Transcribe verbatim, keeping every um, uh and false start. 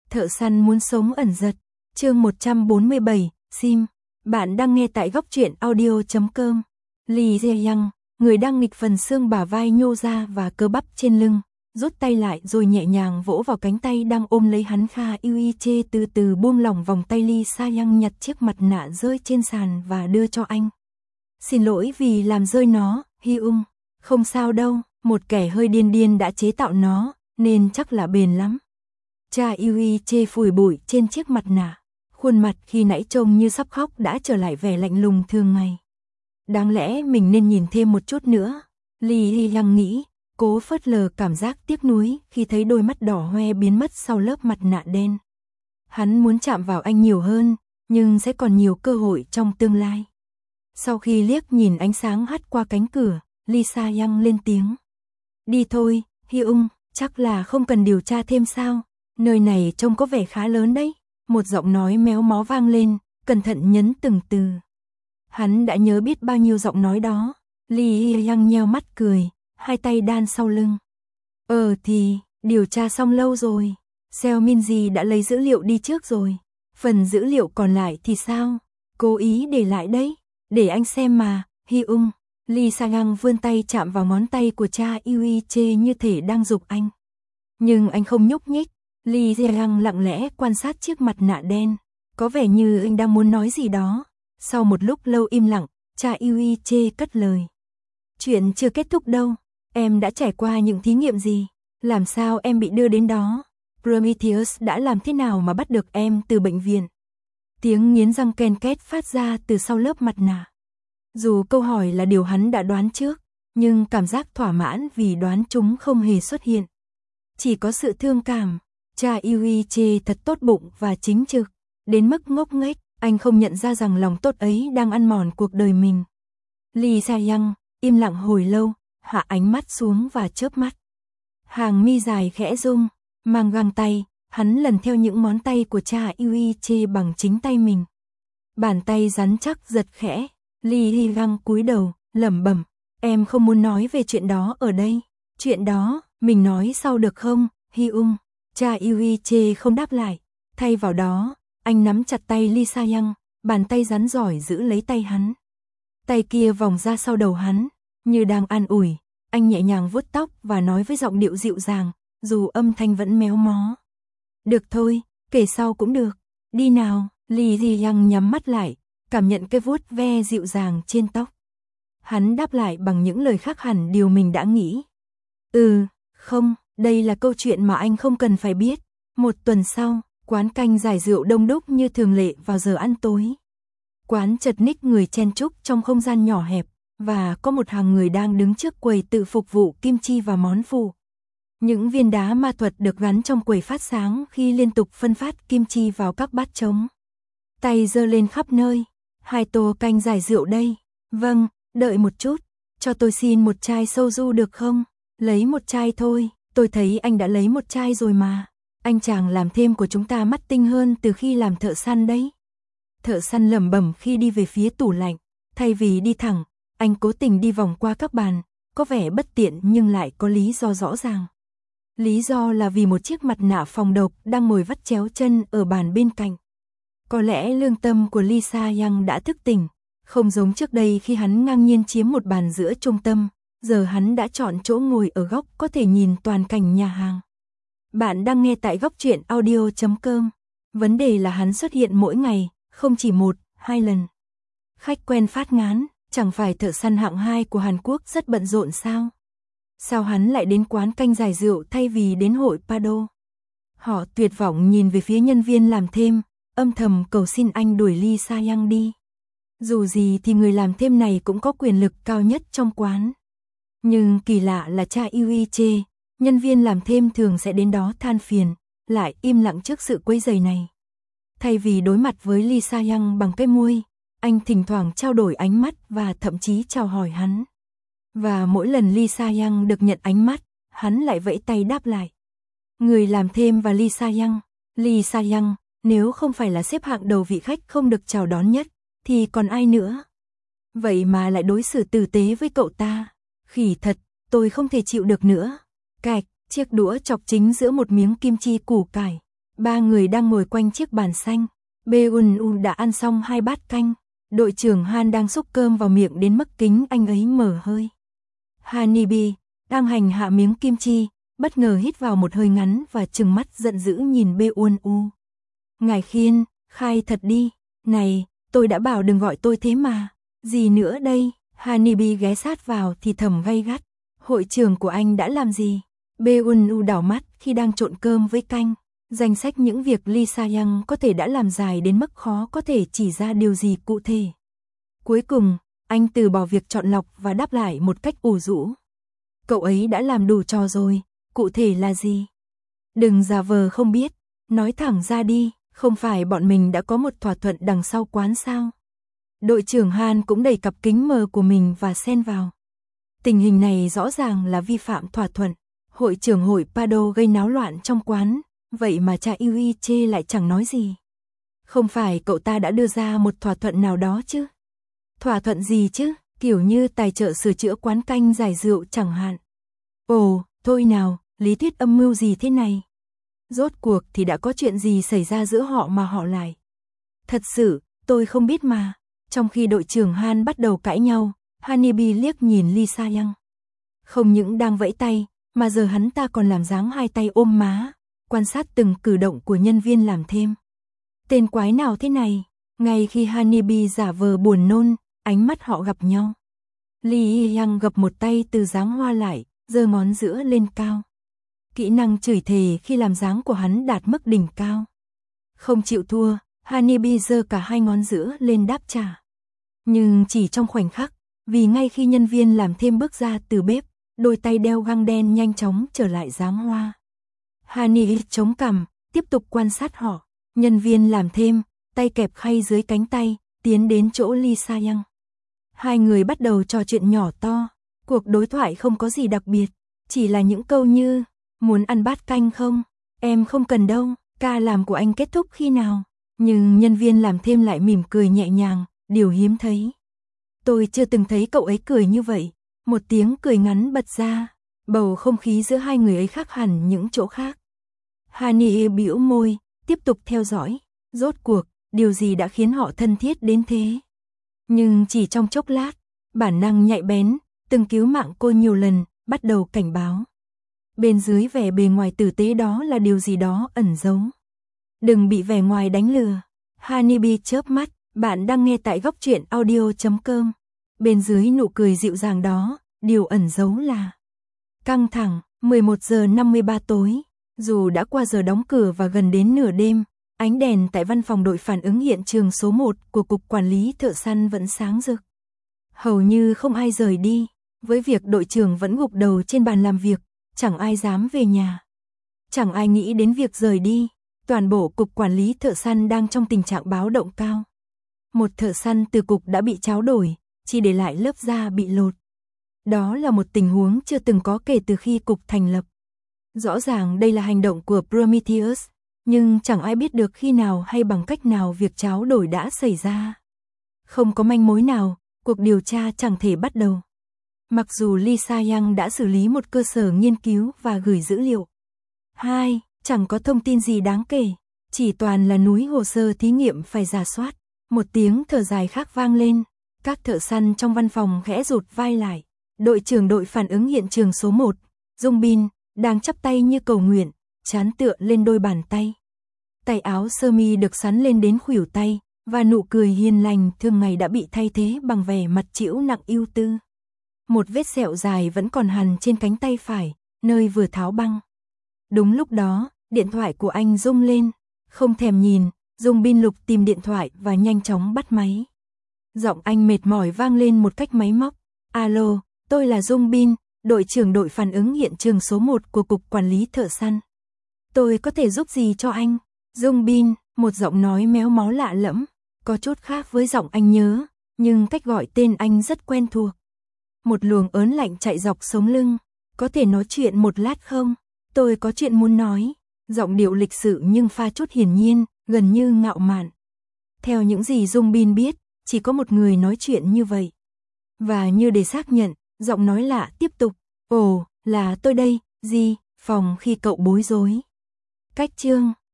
Thợ săn muốn sống ẩn giật. Chương một trăm bốn mươi bảy, Sim. Bạn đang nghe tại góc truyện audio chấm com. Lee Jae-young, người đang nghịch phần xương bả vai nhô ra và cơ bắp trên lưng, rút tay lại rồi nhẹ nhàng vỗ vào cánh tay đang ôm lấy hắn. Kha Yuiche từ từ buông lỏng vòng tay Lee Sa-young, nhặt chiếc mặt nạ rơi trên sàn và đưa cho anh. Xin lỗi vì làm rơi nó, Hyung. Không sao đâu, một kẻ hơi điên điên đã chế tạo nó, nên chắc là bền lắm. Cha Yuiche phủi bụi trên chiếc mặt nạ. Khuôn mặt khi nãy trông như sắp khóc đã trở lại vẻ lạnh lùng thường ngày. Đáng lẽ mình nên nhìn thêm một chút nữa, Lee Jae-young nghĩ, cố phớt lờ cảm giác tiếc nuối khi thấy đôi mắt đỏ hoe biến mất sau lớp mặt nạ đen. Hắn muốn chạm vào anh nhiều hơn, nhưng sẽ còn nhiều cơ hội trong tương lai. Sau khi liếc nhìn ánh sáng hắt qua cánh cửa, Lee Sa-young lên tiếng. Đi thôi, Hyung, chắc là không cần điều tra thêm sao, nơi này trông có vẻ khá lớn đấy. Một giọng nói méo mó vang lên, cẩn thận nhấn từng từ. Hắn đã nhớ biết bao nhiêu giọng nói đó. Lee Jae-young nheo mắt cười, hai tay đan sau lưng. Ờ thì, điều tra xong lâu rồi. Seo Min-ji đã lấy dữ liệu đi trước rồi. Phần dữ liệu còn lại thì sao? Cố ý để lại đấy. Để anh xem mà, Hyung. Lee Sa-young vươn tay chạm vào ngón tay của cha Yuiche như thể đang giục anh. Nhưng anh không nhúc nhích. Lee Jae-young lặng lẽ quan sát chiếc mặt nạ đen, có vẻ như anh đang muốn nói gì đó. Sau một lúc lâu im lặng, cha Yuiche cất lời. Chuyện chưa kết thúc đâu, em đã trải qua những thí nghiệm gì? Làm sao em bị đưa đến đó? Prometheus đã làm thế nào mà bắt được em từ bệnh viện? Tiếng nghiến răng ken két phát ra từ sau lớp mặt nạ. Dù câu hỏi là điều hắn đã đoán trước, nhưng cảm giác thỏa mãn vì đoán chúng không hề xuất hiện. Chỉ có sự thương cảm. Cha Yuiche thật tốt bụng và chính trực, đến mức ngốc nghếch, anh không nhận ra rằng lòng tốt ấy đang ăn mòn cuộc đời mình. Lee Sa-young im lặng hồi lâu, hạ ánh mắt xuống và chớp mắt. Hàng mi dài khẽ rung, mang găng tay, hắn lần theo những ngón tay của cha Yuiche bằng chính tay mình. Bàn tay rắn chắc giật khẽ, Lee Jae-young cúi đầu, lẩm bẩm, em không muốn nói về chuyện đó ở đây. Chuyện đó, mình nói sau được không, Hyung? Cha Yuiche không đáp lại, thay vào đó, anh nắm chặt tay Lee Sa-young, bàn tay rắn giỏi giữ lấy tay hắn. Tay kia vòng ra sau đầu hắn, như đang an ủi, anh nhẹ nhàng vuốt tóc và nói với giọng điệu dịu dàng, dù âm thanh vẫn méo mó. Được thôi, kể sau cũng được, đi nào. Lee Jae-young nhắm mắt lại, cảm nhận cái vuốt ve dịu dàng trên tóc. Hắn đáp lại bằng những lời khác hẳn điều mình đã nghĩ. Ừ, không. Đây là câu chuyện mà anh không cần phải biết. Một tuần sau, quán canh giải rượu đông đúc như thường lệ vào giờ ăn tối. Quán chật ních người chen chúc trong không gian nhỏ hẹp, và có một hàng người đang đứng trước quầy tự phục vụ kim chi và món phụ. Những viên đá ma thuật được gắn trong quầy phát sáng khi liên tục phân phát kim chi vào các bát trống. Tay giơ lên khắp nơi. Hai tô canh giải rượu đây. Vâng, đợi một chút. Cho tôi xin một chai soju được không? Lấy một chai thôi. Tôi thấy anh đã lấy một chai rồi mà. Anh chàng làm thêm của chúng ta mắt tinh hơn từ khi làm thợ săn đấy. Thợ săn lẩm bẩm khi đi về phía tủ lạnh. Thay vì đi thẳng, anh cố tình đi vòng qua các bàn. Có vẻ bất tiện nhưng lại có lý do rõ ràng. Lý do là vì một chiếc mặt nạ phòng độc đang ngồi vắt chéo chân ở bàn bên cạnh. Có lẽ lương tâm của Lee Sa-young đã thức tỉnh. Không giống trước đây khi hắn ngang nhiên chiếm một bàn giữa trung tâm. Giờ hắn đã chọn chỗ ngồi ở góc có thể nhìn toàn cảnh nhà hàng. Bạn đang nghe tại góc truyện audio chấm com. Vấn đề là hắn xuất hiện mỗi ngày, không chỉ một, hai lần. Khách quen phát ngán, chẳng phải thợ săn hạng hai của Hàn Quốc rất bận rộn sao? Sao hắn lại đến quán canh giải rượu thay vì đến hội Pado? Họ tuyệt vọng nhìn về phía nhân viên làm thêm, âm thầm cầu xin anh đuổi Lee Sa-young đi. Dù gì thì người làm thêm này cũng có quyền lực cao nhất trong quán. Nhưng kỳ lạ là cha Yuiche, nhân viên làm thêm thường sẽ đến đó than phiền, lại im lặng trước sự quấy rầy này. Thay vì đối mặt với Lee Sa-young bằng cái môi, anh thỉnh thoảng trao đổi ánh mắt và thậm chí chào hỏi hắn. Và mỗi lần Lee Sa-young được nhận ánh mắt, hắn lại vẫy tay đáp lại. Người làm thêm và Lee Sa-young, Lee Sa-young, nếu không phải là xếp hạng đầu vị khách không được chào đón nhất, thì còn ai nữa? Vậy mà lại đối xử tử tế với cậu ta. Khỉ thật, tôi không thể chịu được nữa. Cạch, chiếc đũa chọc chính giữa một miếng kim chi củ cải. Ba người đang ngồi quanh chiếc bàn xanh. Beun-u đã ăn xong hai bát canh. Đội trưởng Han đang xúc cơm vào miệng đến mức kính anh ấy mở hơi. Hanibi đang hành hạ miếng kim chi, bất ngờ hít vào một hơi ngắn và trừng mắt giận dữ nhìn Beun-u. Ngài Khiên, khai thật đi. Này, tôi đã bảo đừng gọi tôi thế mà. Gì nữa đây? Hanibi ghé sát vào thì thầm gay gắt. Hội trưởng của anh đã làm gì? Beun-u đảo mắt khi đang trộn cơm với canh. Danh sách những việc Lee Sa-young có thể đã làm dài đến mức khó có thể chỉ ra điều gì cụ thể. Cuối cùng, anh từ bỏ việc chọn lọc và đáp lại một cách ủ rũ. Cậu ấy đã làm đủ trò rồi, cụ thể là gì? Đừng giả vờ không biết, nói thẳng ra đi, không phải bọn mình đã có một thỏa thuận đằng sau quán sao? Đội trưởng Han cũng đẩy cặp kính mờ của mình và xen vào. Tình hình này rõ ràng là vi phạm thỏa thuận. Hội trưởng hội Pado gây náo loạn trong quán, vậy mà cha Yuiche lại chẳng nói gì. Không phải cậu ta đã đưa ra một thỏa thuận nào đó chứ? Thỏa thuận gì chứ? Kiểu như tài trợ sửa chữa quán canh giải rượu chẳng hạn. Ồ, thôi nào, lý thuyết âm mưu gì thế này? Rốt cuộc thì đã có chuyện gì xảy ra giữa họ mà họ lại? Thật sự, tôi không biết mà. Trong khi đội trưởng Han bắt đầu cãi nhau, Hanibi liếc nhìn Lee Sa-young. Không những đang vẫy tay, mà giờ hắn ta còn làm dáng hai tay ôm má, quan sát từng cử động của nhân viên làm thêm. Tên quái nào thế này? Ngay khi Hanibi giả vờ buồn nôn, ánh mắt họ gặp nhau. Lee Young gập một tay từ dáng hoa lại, giơ ngón giữa lên cao. Kỹ năng chửi thề khi làm dáng của hắn đạt mức đỉnh cao. Không chịu thua, Hanibi giơ cả hai ngón giữa lên đáp trả. Nhưng chỉ trong khoảnh khắc, vì ngay khi nhân viên làm thêm bước ra từ bếp, đôi tay đeo găng đen nhanh chóng trở lại dáng hoa. Hani chống cằm, tiếp tục quan sát họ. Nhân viên làm thêm, tay kẹp khay dưới cánh tay, tiến đến chỗ Lee Sa-young. Hai người bắt đầu trò chuyện nhỏ to. Cuộc đối thoại không có gì đặc biệt, chỉ là những câu như: muốn ăn bát canh không? Em không cần đâu, ca làm của anh kết thúc khi nào? Nhưng nhân viên làm thêm lại mỉm cười nhẹ nhàng, điều hiếm thấy. Tôi chưa từng thấy cậu ấy cười như vậy. Một tiếng cười ngắn bật ra, bầu không khí giữa hai người ấy khác hẳn những chỗ khác. Hani bĩu môi, tiếp tục theo dõi. Rốt cuộc, điều gì đã khiến họ thân thiết đến thế? Nhưng chỉ trong chốc lát, bản năng nhạy bén, từng cứu mạng cô nhiều lần, bắt đầu cảnh báo. Bên dưới vẻ bề ngoài tử tế đó là điều gì đó ẩn giấu. Đừng bị vẻ ngoài đánh lừa. Hanibi chớp mắt, bạn đang nghe tại góc truyện audio chấm com. Bên dưới nụ cười dịu dàng đó, điều ẩn giấu là căng thẳng. Mười một giờ năm mươi ba tối, dù đã qua giờ đóng cửa và gần đến nửa đêm, ánh đèn tại văn phòng đội phản ứng hiện trường số một của Cục Quản lý Thợ săn vẫn sáng rực. Hầu như không ai rời đi, với việc đội trưởng vẫn gục đầu trên bàn làm việc, chẳng ai dám về nhà. Chẳng ai nghĩ đến việc rời đi, toàn bộ Cục Quản lý Thợ săn đang trong tình trạng báo động cao. Một thợ săn từ cục đã bị tráo đổi, chỉ để lại lớp da bị lột. Đó là một tình huống chưa từng có kể từ khi cục thành lập. Rõ ràng đây là hành động của Prometheus, nhưng chẳng ai biết được khi nào hay bằng cách nào việc tráo đổi đã xảy ra. Không có manh mối nào, cuộc điều tra chẳng thể bắt đầu. Mặc dù Lee Sa-young đã xử lý một cơ sở nghiên cứu và gửi dữ liệu. Hai, chẳng có thông tin gì đáng kể, chỉ toàn là núi hồ sơ thí nghiệm phải rà soát. Một tiếng thở dài khác vang lên, các thợ săn trong văn phòng khẽ rụt vai lại. Đội trưởng đội phản ứng hiện trường số một, Jung Bin, đang chắp tay như cầu nguyện, trán tựa lên đôi bàn tay. Tay áo sơ mi được sắn lên đến khuỷu tay, và nụ cười hiền lành thường ngày đã bị thay thế bằng vẻ mặt trĩu nặng ưu tư. Một vết sẹo dài vẫn còn hằn trên cánh tay phải, nơi vừa tháo băng. Đúng lúc đó, điện thoại của anh rung lên, không thèm nhìn, Jung Bin lục tìm điện thoại và nhanh chóng bắt máy. Giọng anh mệt mỏi vang lên một cách máy móc. Alo, tôi là Jung Bin, đội trưởng đội phản ứng hiện trường số một của Cục Quản lý Thợ săn. Tôi có thể giúp gì cho anh? Jung Bin, một giọng nói méo mó lạ lẫm, có chút khác với giọng anh nhớ, nhưng cách gọi tên anh rất quen thuộc. Một luồng ớn lạnh chạy dọc sống lưng. Có thể nói chuyện một lát không? Tôi có chuyện muốn nói. Giọng điệu lịch sự nhưng pha chút hiển nhiên, gần như ngạo mạn. Theo những gì Jung Bin biết, chỉ có một người nói chuyện như vậy. Và như để xác nhận, giọng nói lạ tiếp tục. Ồ, là tôi đây, gì, phòng khi cậu bối rối. Cách chương